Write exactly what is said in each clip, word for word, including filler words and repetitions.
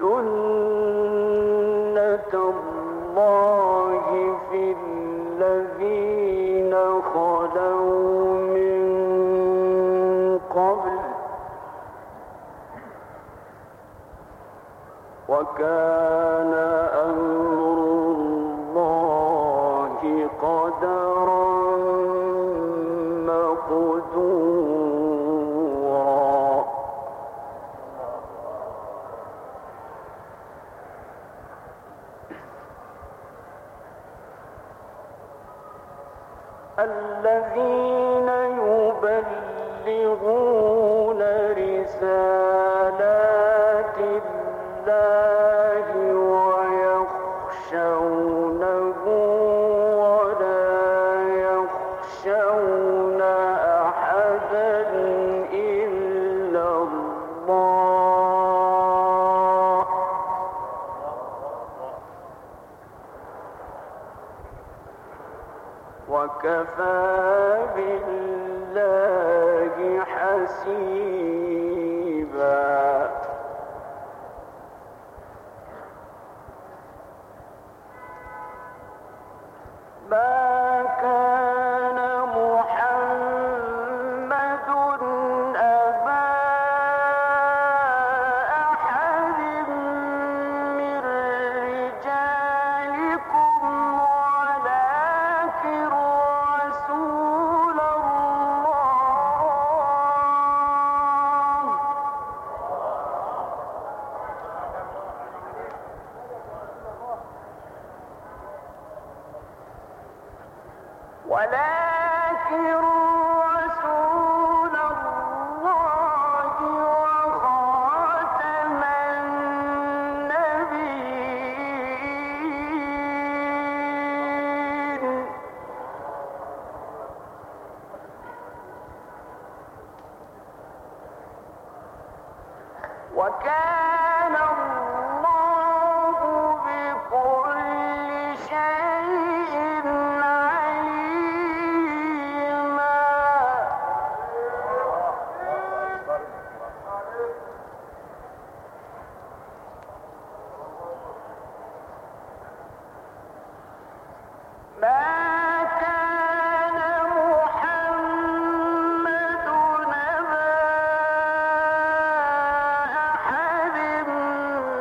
سنة الله في الذين خلوا من قبل وكان أمر الله قدرا مقدورا. الذين يبلغون رسالات الله ويخشونه ولا يخشون أحدا إلا الله وكفى بالله حسيبا. ما كان محمد أبا أحد من رجالكم ولكن رسول الله ولكن رسول الله وخاتم النبيين وكان الله بكل شيء عليما. ما كان محمد أبا أحد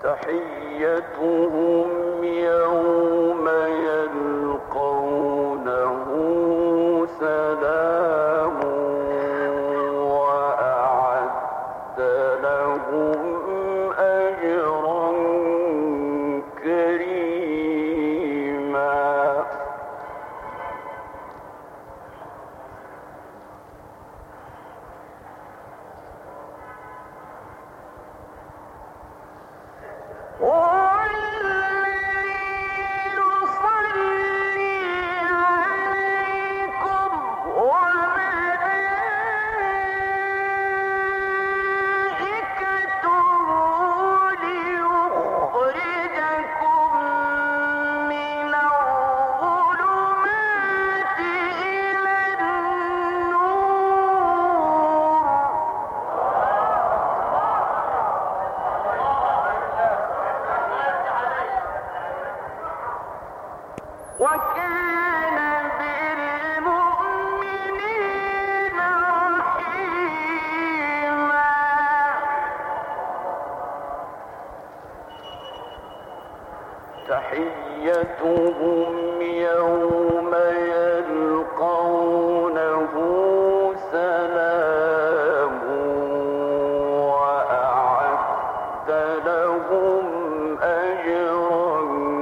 تحيتهم يوم يلقونه سلام وأعد لهم أجرا كريما. وكان بالمؤمنين رحيما. تحيتهم يوم يلقونه سلام وأعد لهم أجرا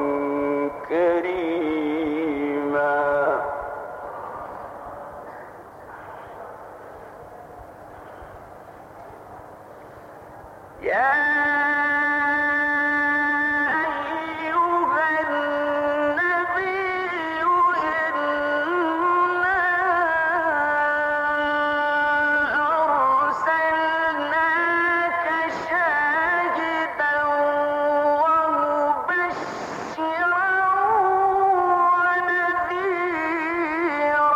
كريما. يا أيها النبي إنا أرسلناك شاهدا ومبشرا ونذيرا.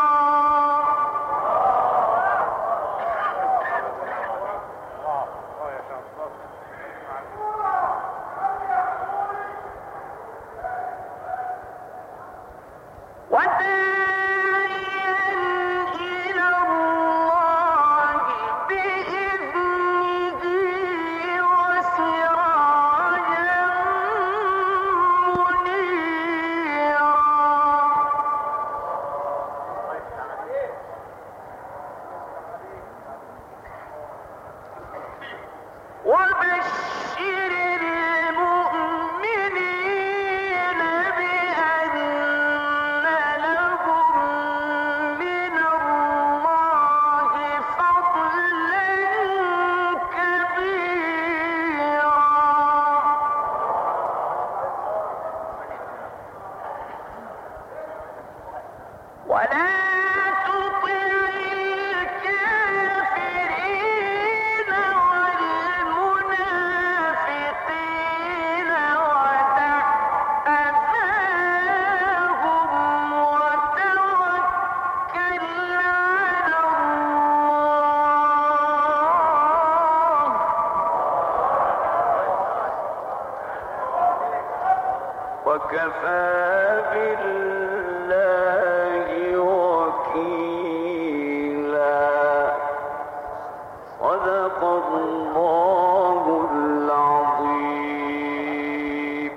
وداعيا إلى الله بإذنه وسراجا منيرا. وبشر المؤمنين بأن لهم من الله فضلا كبيرا. ولا تطع الكافرين والمنافقين ودع أذاهم وتوكل على الله وكفى بالله وكيلا. صدق الله العظيم.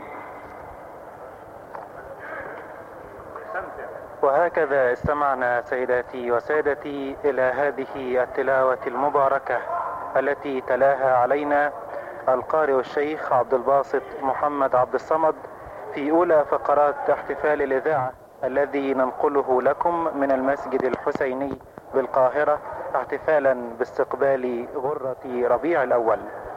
وهكذا استمعنا سيداتي وسادتي إلى هذه التلاوة المباركة التي تلاها علينا القارئ الشيخ عبد الباسط محمد عبد الصمد في أولى فقرات احتفال الإذاعة الذي ننقله لكم من المسجد الحسيني بالقاهرة احتفالا باستقبال غرة ربيع الأول.